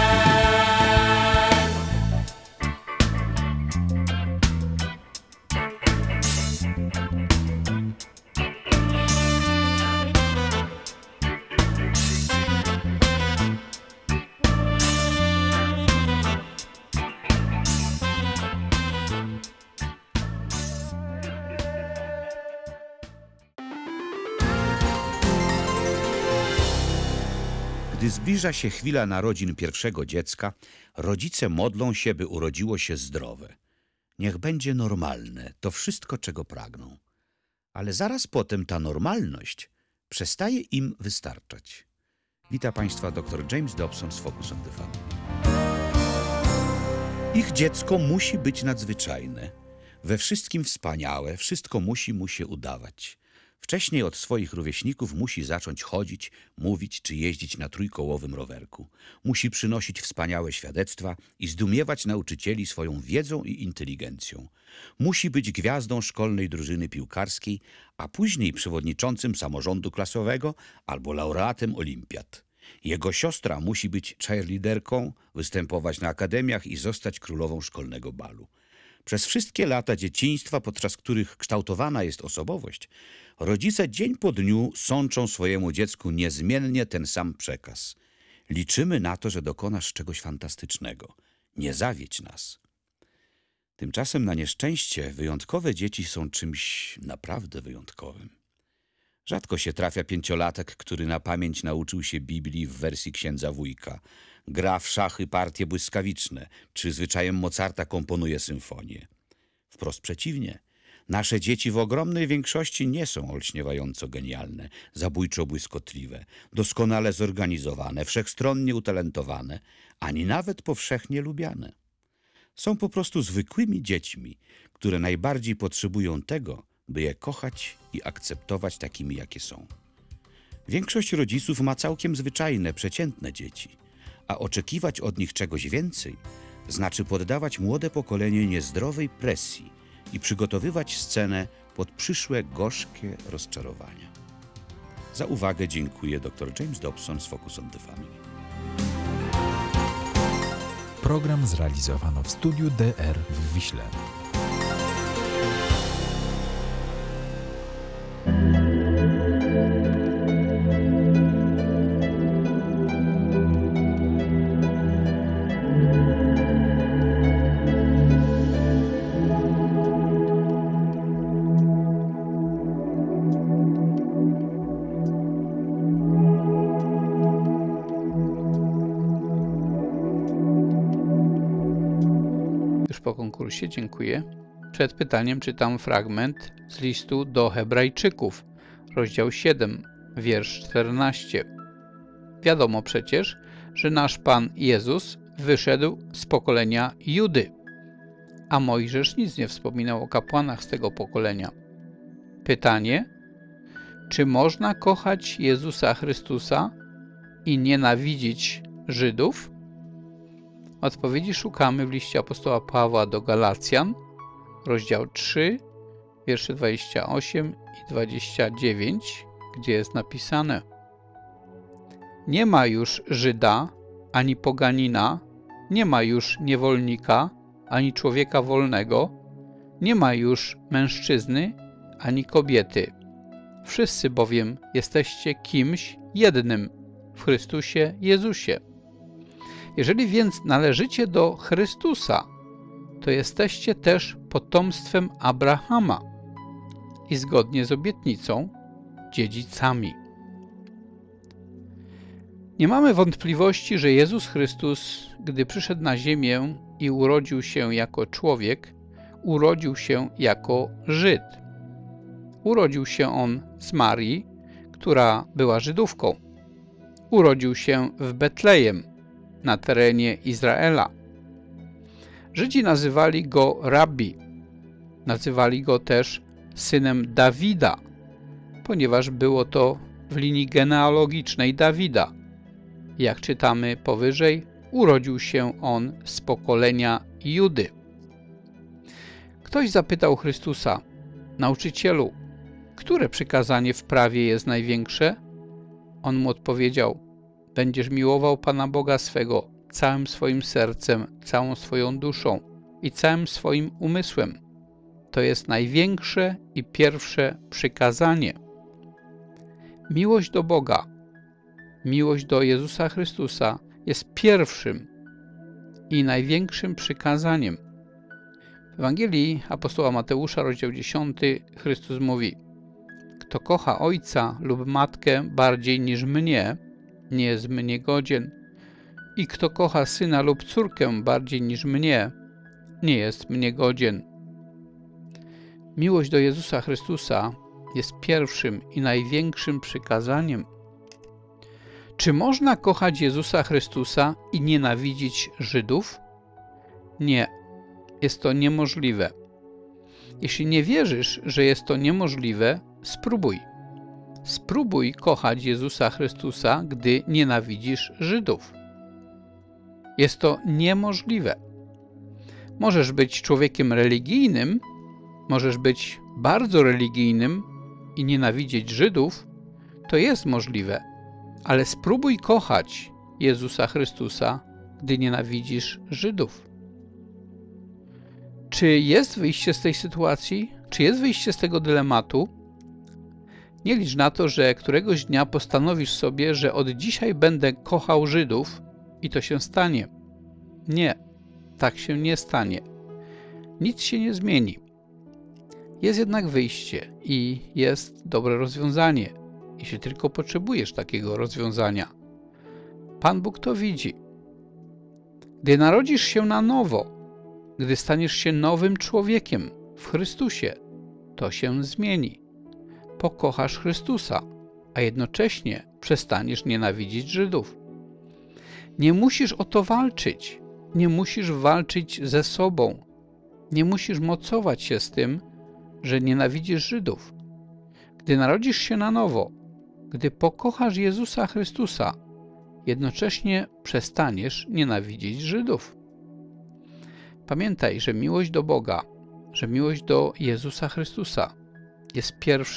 Gdy zbliża się chwila narodzin pierwszego dziecka, rodzice modlą się, by urodziło się zdrowe. Niech będzie normalne, to wszystko, czego pragną. Ale zaraz potem ta normalność przestaje im wystarczać. Wita Państwa dr James Dobson z Focus on the Family. Ich dziecko musi być nadzwyczajne, we wszystkim wspaniałe, wszystko musi mu się udawać. Wcześniej od swoich rówieśników musi zacząć chodzić, mówić czy jeździć na trójkołowym rowerku. Musi przynosić wspaniałe świadectwa i zdumiewać nauczycieli swoją wiedzą i inteligencją. Musi być gwiazdą szkolnej drużyny piłkarskiej, a później przewodniczącym samorządu klasowego albo laureatem olimpiad. Jego siostra musi być cheerleaderką, występować na akademiach i zostać królową szkolnego balu. Przez wszystkie lata dzieciństwa, podczas których kształtowana jest osobowość, rodzice dzień po dniu sączą swojemu dziecku niezmiennie ten sam przekaz. Liczymy na to, że dokonasz czegoś fantastycznego. Nie zawiedź nas. Tymczasem na nieszczęście wyjątkowe dzieci są czymś naprawdę wyjątkowym. Rzadko się trafia pięciolatek, który na pamięć nauczył się Biblii w wersji księdza Wujka, gra w szachy partie błyskawiczne, czy zwyczajem Mozarta komponuje symfonię. Wprost przeciwnie. Nasze dzieci w ogromnej większości nie są olśniewająco genialne, zabójczo błyskotliwe, doskonale zorganizowane, wszechstronnie utalentowane, ani nawet powszechnie lubiane. Są po prostu zwykłymi dziećmi, które najbardziej potrzebują tego, by je kochać i akceptować takimi, jakie są. Większość rodziców ma całkiem zwyczajne, przeciętne dzieci, a oczekiwać od nich czegoś więcej znaczy poddawać młode pokolenie niezdrowej presji i przygotowywać scenę pod przyszłe gorzkie rozczarowania. Za uwagę dziękuję dr James Dobson z Focus on the Family. Program zrealizowano w studiu D R w Wiśle. Po konkursie, dziękuję. Przed pytaniem czytam fragment z listu do Hebrajczyków, rozdział siedem, wiersz czternasty. Wiadomo przecież, że nasz Pan Jezus wyszedł z pokolenia Judy, a Mojżesz nic nie wspominał o kapłanach z tego pokolenia. Pytanie, czy można kochać Jezusa Chrystusa i nienawidzić Żydów? Odpowiedzi szukamy w liście apostoła Pawła do Galacjan, rozdział trzy, wiersze dwadzieścia osiem i dwadzieścia dziewięć, gdzie jest napisane: Nie ma już Żyda, ani poganina, nie ma już niewolnika, ani człowieka wolnego, nie ma już mężczyzny, ani kobiety. Wszyscy bowiem jesteście kimś jednym w Chrystusie Jezusie. Jeżeli więc należycie do Chrystusa, to jesteście też potomstwem Abrahama i zgodnie z obietnicą dziedzicami. Nie mamy wątpliwości, że Jezus Chrystus, gdy przyszedł na ziemię i urodził się jako człowiek, urodził się jako Żyd. Urodził się on z Marii, która była Żydówką. Urodził się w Betlejem, na terenie Izraela. Żydzi nazywali go rabbi, nazywali go też synem Dawida, ponieważ było to w linii genealogicznej Dawida. Jak czytamy powyżej, urodził się on z pokolenia Judy. Ktoś zapytał Chrystusa: Nauczycielu, które przykazanie w prawie jest największe? On mu odpowiedział: Będziesz miłował Pana Boga swego całym swoim sercem, całą swoją duszą i całym swoim umysłem. To jest największe i pierwsze przykazanie. Miłość do Boga, miłość do Jezusa Chrystusa jest pierwszym i największym przykazaniem. W Ewangelii apostoła Mateusza, rozdział dziesiąty, Chrystus mówi: Kto kocha ojca lub matkę bardziej niż mnie, nie jest mnie godzien, i kto kocha syna lub córkę bardziej niż mnie, nie jest mnie godzien. Miłość do Jezusa Chrystusa jest pierwszym i największym przykazaniem. Czy można kochać Jezusa Chrystusa i nienawidzić Żydów? Nie, jest to niemożliwe. Jeśli nie wierzysz, że jest to niemożliwe, spróbuj. Spróbuj kochać Jezusa Chrystusa, gdy nienawidzisz Żydów. Jest to niemożliwe. Możesz być człowiekiem religijnym, możesz być bardzo religijnym i nienawidzieć Żydów, to jest możliwe, ale spróbuj kochać Jezusa Chrystusa, gdy nienawidzisz Żydów. Czy jest wyjście z tej sytuacji? Czy jest wyjście z tego dylematu? Nie licz na to, że któregoś dnia postanowisz sobie, że od dzisiaj będę kochał Żydów i to się stanie. Nie, tak się nie stanie. Nic się nie zmieni. Jest jednak wyjście i jest dobre rozwiązanie, jeśli tylko potrzebujesz takiego rozwiązania. Pan Bóg to widzi. Gdy narodzisz się na nowo, gdy staniesz się nowym człowiekiem w Chrystusie, to się zmieni. Pokochasz Chrystusa, a jednocześnie przestaniesz nienawidzić Żydów. Nie musisz o to walczyć. Nie musisz walczyć ze sobą. Nie musisz mocować się z tym, że nienawidzisz Żydów. Gdy narodzisz się na nowo, gdy pokochasz Jezusa Chrystusa, jednocześnie przestaniesz nienawidzić Żydów. Pamiętaj, że miłość do Boga, że miłość do Jezusa Chrystusa jest pierwszym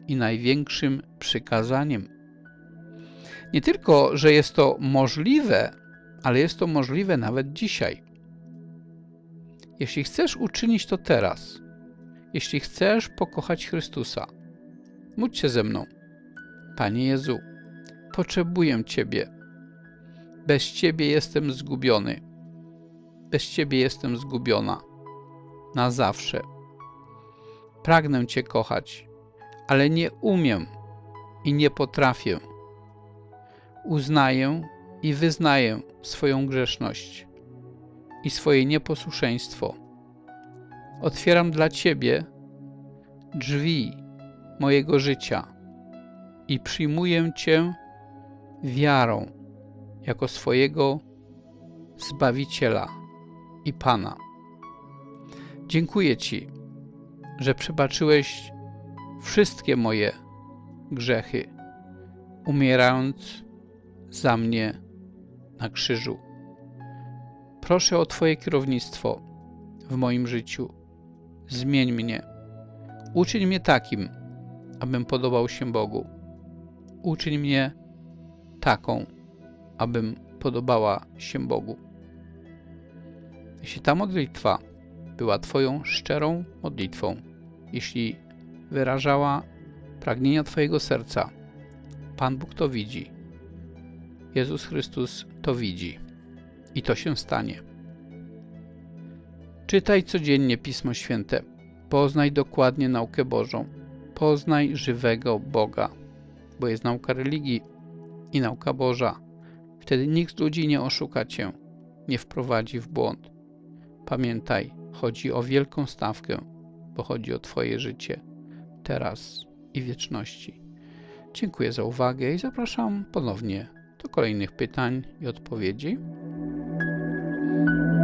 i największym przykazaniem. Nie tylko, że jest to możliwe, ale jest to możliwe nawet dzisiaj. Jeśli chcesz uczynić to teraz, jeśli chcesz pokochać Chrystusa, módl się ze mną. Panie Jezu, potrzebuję Ciebie. Bez Ciebie jestem zgubiony. Bez Ciebie jestem zgubiona. Na zawsze. Pragnę Cię kochać, ale nie umiem i nie potrafię. Uznaję i wyznaję swoją grzeszność i swoje nieposłuszeństwo. Otwieram dla Ciebie drzwi mojego życia i przyjmuję Cię wiarą jako swojego Zbawiciela i Pana. Dziękuję Ci, że przebaczyłeś wszystkie moje grzechy, umierając za mnie na krzyżu. Proszę o Twoje kierownictwo w moim życiu. Zmień mnie. Uczyń mnie takim, abym podobał się Bogu. Uczyń mnie taką, abym podobała się Bogu. Jeśli ta modlitwa była Twoją szczerą modlitwą, jeśli wyrażała pragnienia Twojego serca, Pan Bóg to widzi. Jezus Chrystus to widzi. I to się stanie. Czytaj codziennie Pismo Święte. Poznaj dokładnie naukę Bożą. Poznaj żywego Boga, bo jest nauka religii i nauka Boża. Wtedy nikt z ludzi nie oszuka Cię, nie wprowadzi w błąd. Pamiętaj, chodzi o wielką stawkę, bo chodzi o Twoje życie, teraz i wieczności. Dziękuję za uwagę i zapraszam ponownie do kolejnych pytań i odpowiedzi.